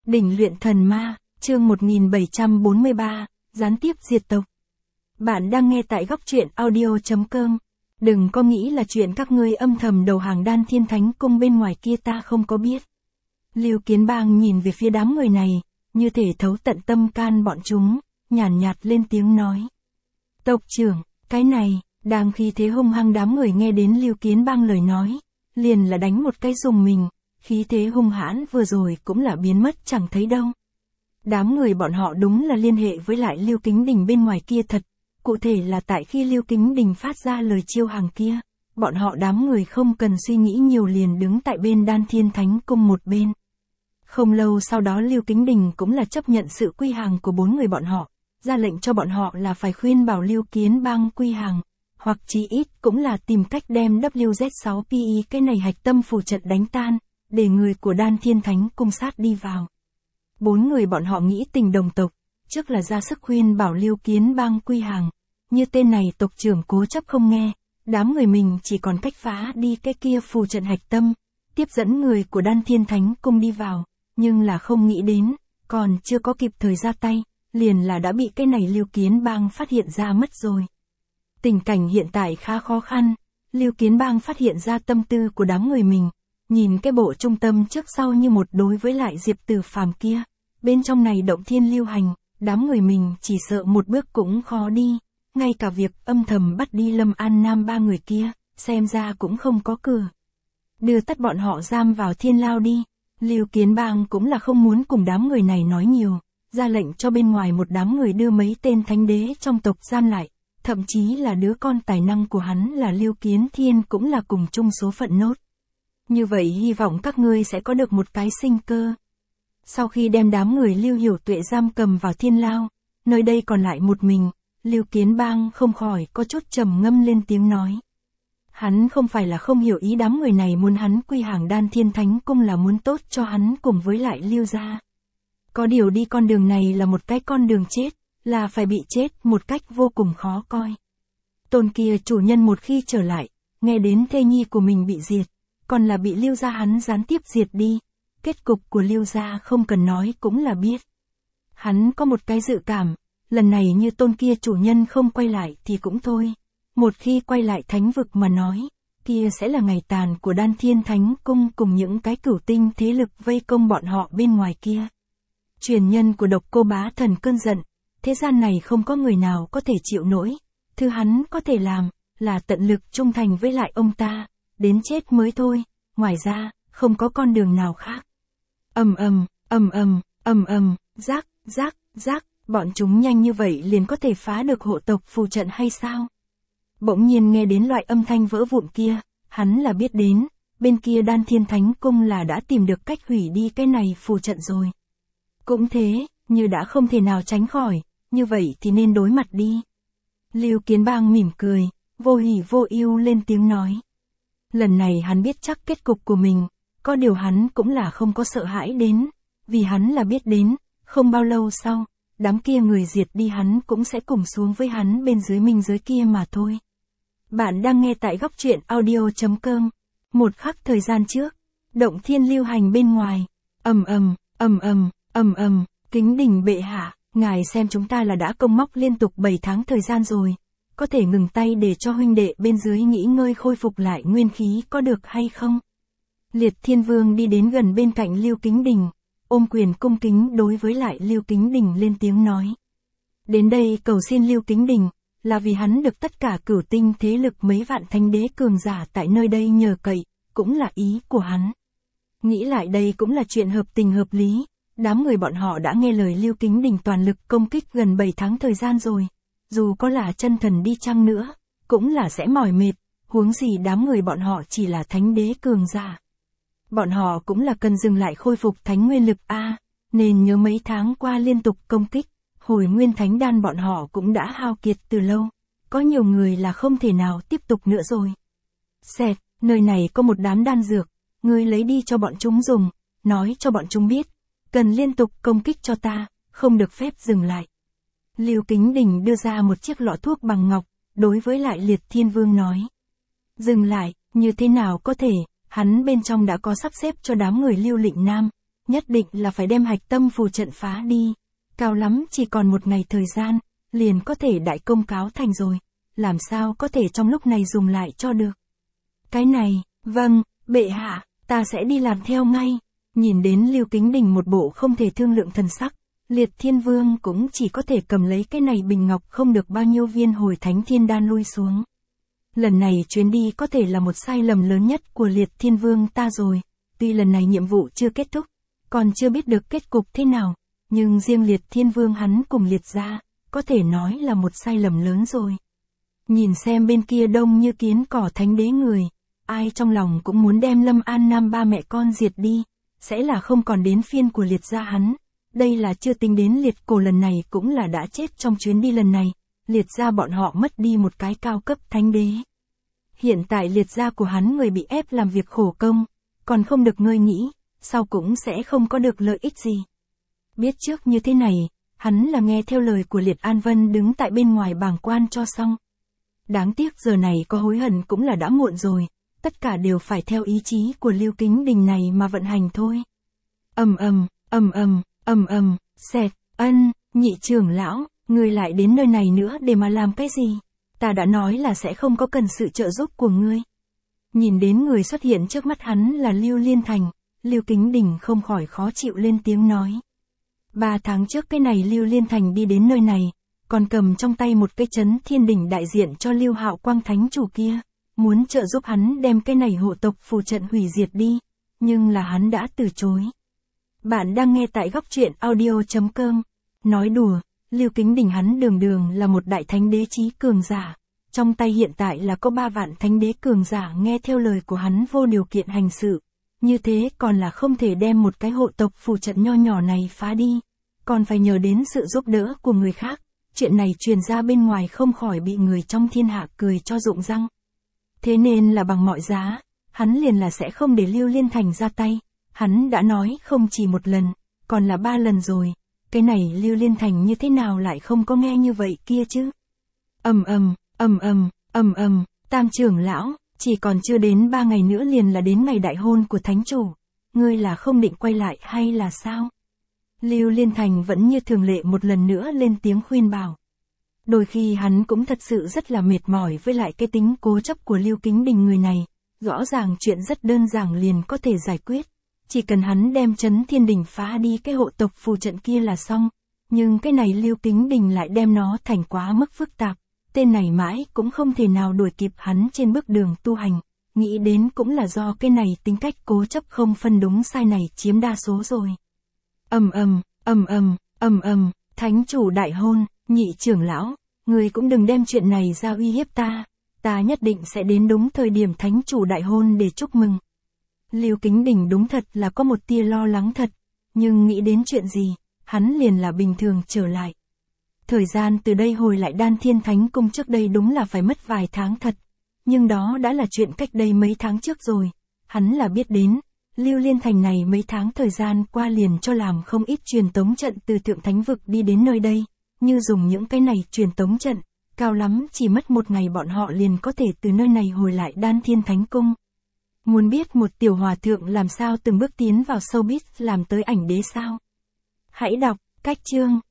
Đỉnh luyện thần ma, chương 1743, gián tiếp diệt tộc. Bạn đang nghe tại góc truyện audio.com. Đừng có nghĩ là chuyện các ngươi âm thầm đầu hàng Đan Thiên Thánh Cung bên ngoài kia ta không có biết. Lưu Kiến Bang nhìn về phía đám người này, như thể thấu tận tâm can bọn chúng, nhàn nhạt lên tiếng nói. Tộc trưởng, cái này, đang khi thế hung hăng đám người nghe đến Lưu Kiến Bang lời nói, liền là đánh một cái rùng mình, khí thế hung hãn vừa rồi cũng là biến mất chẳng thấy đâu. Đám người bọn họ đúng là liên hệ với lại Lưu Kính Đình bên ngoài kia thật, cụ thể là tại khi Lưu Kính Đình phát ra lời chiêu hàng kia, bọn họ đám người không cần suy nghĩ nhiều liền đứng tại bên Đan Thiên Thánh Cung một bên. Không lâu sau đó Lưu Kính Đình cũng là chấp nhận sự quy hàng của bốn người bọn họ, ra lệnh cho bọn họ là phải khuyên bảo Lưu Kiến Bang quy hàng, hoặc chí ít cũng là tìm cách đem WZ6PE cái này hạch tâm phù trận đánh tan, để người của Đan Thiên Thánh Cung sát đi vào. Bốn người bọn họ nghĩ tình đồng tộc, trước là ra sức khuyên bảo Lưu Kiến Bang quy hàng, như tên này tộc trưởng cố chấp không nghe, đám người mình chỉ còn cách phá đi cái kia phù trận hạch tâm, tiếp dẫn người của Đan Thiên Thánh Cung đi vào, nhưng là không nghĩ đến, còn chưa có kịp thời ra tay, liền là đã bị cái này Lưu Kiến Bang phát hiện ra mất rồi. Tình cảnh hiện tại khá khó khăn, Lưu Kiến Bang phát hiện ra tâm tư của đám người mình, nhìn cái bộ trung tâm trước sau như một đối với lại Diệp Tử Phàm kia, bên trong này động thiên lưu hành, đám người mình chỉ sợ một bước cũng khó đi, ngay cả việc âm thầm bắt đi Lâm An Nam ba người kia, xem ra cũng không có cửa. Đưa tất bọn họ giam vào thiên lao đi, Lưu Kiến Bang cũng là không muốn cùng đám người này nói nhiều, ra lệnh cho bên ngoài một đám người đưa mấy tên thánh đế trong tộc giam lại, thậm chí là đứa con tài năng của hắn là Lưu Kiến Thiên cũng là cùng chung số phận nốt. Như vậy hy vọng các ngươi sẽ có được một cái sinh cơ. Sau khi đem đám người Lưu Hiểu Tuệ giam cầm vào thiên lao, nơi đây còn lại một mình, Lưu Kiến Bang không khỏi có chút trầm ngâm lên tiếng nói. Hắn không phải là không hiểu ý đám người này muốn hắn quy hàng Đan Thiên Thánh Cung là muốn tốt cho hắn cùng với lại Lưu gia. Có điều đi con đường này là một cái con đường chết, là phải bị chết một cách vô cùng khó coi. Tôn kia chủ nhân một khi trở lại, nghe đến thê nhi của mình bị diệt, còn là bị Lưu gia hắn gián tiếp diệt đi, kết cục của Lưu gia không cần nói cũng là biết. Hắn có một cái dự cảm, lần này như tôn kia chủ nhân không quay lại thì cũng thôi, một khi quay lại thánh vực mà nói, kia sẽ là ngày tàn của Đan Thiên Thánh Cung cùng những cái cửu tinh thế lực vây công bọn họ bên ngoài kia. Truyền nhân của Độc Cô Bá Thần cơn giận, thế gian này không có người nào có thể chịu nổi, thứ hắn có thể làm, là tận lực trung thành với lại ông ta, đến chết mới thôi, ngoài ra, không có con đường nào khác. Rác, rác, rác, bọn chúng nhanh như vậy liền có thể phá được hộ tộc phù trận hay sao? Bỗng nhiên nghe đến loại âm thanh vỡ vụn kia, hắn là biết đến, bên kia Đan Thiên Thánh Cung là đã tìm được cách hủy đi cái này phù trận rồi. Cũng thế, như đã không thể nào tránh khỏi, như vậy thì nên đối mặt đi. Lưu Kiến Bang mỉm cười, vô hỉ vô ưu lên tiếng nói. Lần này hắn biết chắc kết cục của mình, có điều hắn cũng là không có sợ hãi đến, vì hắn là biết đến, không bao lâu sau, đám kia người diệt đi hắn cũng sẽ cùng xuống với hắn bên dưới minh giới kia mà thôi. Bạn đang nghe tại góc truyện audio.com. Một khắc thời gian trước, động thiên lưu hành bên ngoài, Kính Đình bệ hạ, ngài xem chúng ta là đã công móc liên tục 7 tháng thời gian rồi, có thể ngừng tay để cho huynh đệ bên dưới nghỉ ngơi khôi phục lại nguyên khí có được hay không? Liệt Thiên Vương đi đến gần bên cạnh Lưu Kính Đình, ôm quyền cung kính đối với lại Lưu Kính Đình lên tiếng nói. Đến đây cầu xin Lưu Kính Đình, là vì hắn được tất cả cửu tinh thế lực mấy vạn thánh đế cường giả tại nơi đây nhờ cậy, cũng là ý của hắn. Nghĩ lại đây cũng là chuyện hợp tình hợp lý, đám người bọn họ đã nghe lời Lưu Kính Đình toàn lực công kích gần 7 tháng thời gian rồi, dù có là chân thần đi chăng nữa, cũng là sẽ mỏi mệt, huống gì đám người bọn họ chỉ là thánh đế cường giả. Bọn họ cũng là cần dừng lại khôi phục thánh nguyên lực nên nhớ mấy tháng qua liên tục công kích, hồi nguyên thánh đan bọn họ cũng đã hao kiệt từ lâu, có nhiều người là không thể nào tiếp tục nữa rồi. Xẹt, nơi này có một đám đan dược, ngươi lấy đi cho bọn chúng dùng, nói cho bọn chúng biết, cần liên tục công kích cho ta, không được phép dừng lại. Lưu Kính Đình đưa ra một chiếc lọ thuốc bằng ngọc, đối với lại Liệt Thiên Vương nói. Dừng lại, như thế nào có thể, hắn bên trong đã có sắp xếp cho đám người Lưu Lịnh Nam, nhất định là phải đem hạch tâm phù trận phá đi. Cao lắm chỉ còn một ngày thời gian, liền có thể đại công cáo thành rồi, làm sao có thể trong lúc này dùng lại cho được. Cái này, vâng, bệ hạ, ta sẽ đi làm theo ngay. Nhìn đến Lưu Kính Đình một bộ không thể thương lượng thần sắc, Liệt Thiên Vương cũng chỉ có thể cầm lấy cái này bình ngọc không được bao nhiêu viên hồi thánh thiên đan lui xuống. Lần này chuyến đi có thể là một sai lầm lớn nhất của Liệt Thiên Vương ta rồi, tuy lần này nhiệm vụ chưa kết thúc, còn chưa biết được kết cục thế nào, nhưng riêng Liệt Thiên Vương hắn cùng Liệt gia, có thể nói là một sai lầm lớn rồi. Nhìn xem bên kia đông như kiến cỏ thánh đế người, ai trong lòng cũng muốn đem Lâm An Nam ba mẹ con diệt đi, sẽ là không còn đến phiên của Liệt gia hắn. Đây là chưa tính đến Liệt cổ lần này cũng là đã chết trong chuyến đi lần này, Liệt gia bọn họ mất đi một cái cao cấp thánh đế. Hiện tại Liệt gia của hắn người bị ép làm việc khổ công, còn không được ngơi nghỉ, sau cũng sẽ không có được lợi ích gì. Biết trước như thế này, hắn là nghe theo lời của Liệt An Vân đứng tại bên ngoài bàng quan cho xong. Đáng tiếc giờ này có hối hận cũng là đã muộn rồi, tất cả đều phải theo ý chí của Lưu Kính Đình này mà vận hành thôi. Xẹt, nhị trưởng lão, ngươi lại đến nơi này nữa để mà làm cái gì? Ta đã nói là sẽ không có cần sự trợ giúp của ngươi. Nhìn đến người xuất hiện trước mắt hắn là Lưu Liên Thành, Lưu Kính Đình không khỏi khó chịu lên tiếng nói. 3 tháng trước cái này Lưu Liên Thành đi đến nơi này, còn cầm trong tay một cái chấn thiên đỉnh đại diện cho Lưu Hạo Quang thánh chủ kia, muốn trợ giúp hắn đem cái này hộ tộc phù trận hủy diệt đi, nhưng là hắn đã từ chối. Bạn đang nghe tại góc truyện audio.com. Nói đùa, Lưu Kính Đình hắn đường là một đại thánh đế chí cường giả, trong tay hiện tại là có 3 vạn thánh đế cường giả nghe theo lời của hắn vô điều kiện hành sự, như thế còn là không thể đem một cái hộ tộc phù trận nho nhỏ này phá đi, còn phải nhờ đến sự giúp đỡ của người khác, chuyện này truyền ra bên ngoài không khỏi bị người trong thiên hạ cười cho rụng răng. Thế nên là bằng mọi giá, hắn liền là sẽ không để Lưu Liên Thành ra tay, hắn đã nói không chỉ một lần, còn là 3 lần rồi, cái này Lưu Liên Thành như thế nào lại không có nghe như vậy kia chứ. Tam trưởng lão, chỉ còn chưa đến 3 ngày nữa liền là đến ngày đại hôn của thánh chủ, ngươi là không định quay lại hay là sao? Lưu Liên Thành vẫn như thường lệ một lần nữa lên tiếng khuyên bảo. Đôi khi hắn cũng thật sự rất là mệt mỏi với lại cái tính cố chấp của Lưu Kính Đình người này, rõ ràng chuyện rất đơn giản liền có thể giải quyết, chỉ cần hắn đem chấn thiên đình phá đi cái hộ tộc phù trận kia là xong, nhưng cái này Lưu Kính Đình lại đem nó thành quá mức phức tạp, tên này mãi cũng không thể nào đuổi kịp hắn trên bước đường tu hành, nghĩ đến cũng là do cái này tính cách cố chấp không phân đúng sai này chiếm đa số rồi. Thánh chủ đại hôn, nhị trưởng lão, người cũng đừng đem chuyện này ra uy hiếp ta nhất định sẽ đến đúng thời điểm thánh chủ đại hôn để chúc mừng. Lưu Kính Đình đúng thật là có một tia lo lắng thật, nhưng nghĩ đến chuyện gì, hắn liền là bình thường trở lại. Thời gian từ đây hồi lại Đan Thiên Thánh Cung trước đây đúng là phải mất vài tháng thật, nhưng đó đã là chuyện cách đây mấy tháng trước rồi, hắn là biết đến. Lưu Liên Thành này mấy tháng thời gian qua liền cho làm không ít truyền tống trận từ Thượng Thánh Vực đi đến nơi đây, như dùng những cái này truyền tống trận, cao lắm chỉ mất 1 ngày bọn họ liền có thể từ nơi này hồi lại Đan Thiên Thánh Cung. Muốn biết một tiểu hòa thượng làm sao từng bước tiến vào showbiz làm tới ảnh đế sao? Hãy đọc, cách chương.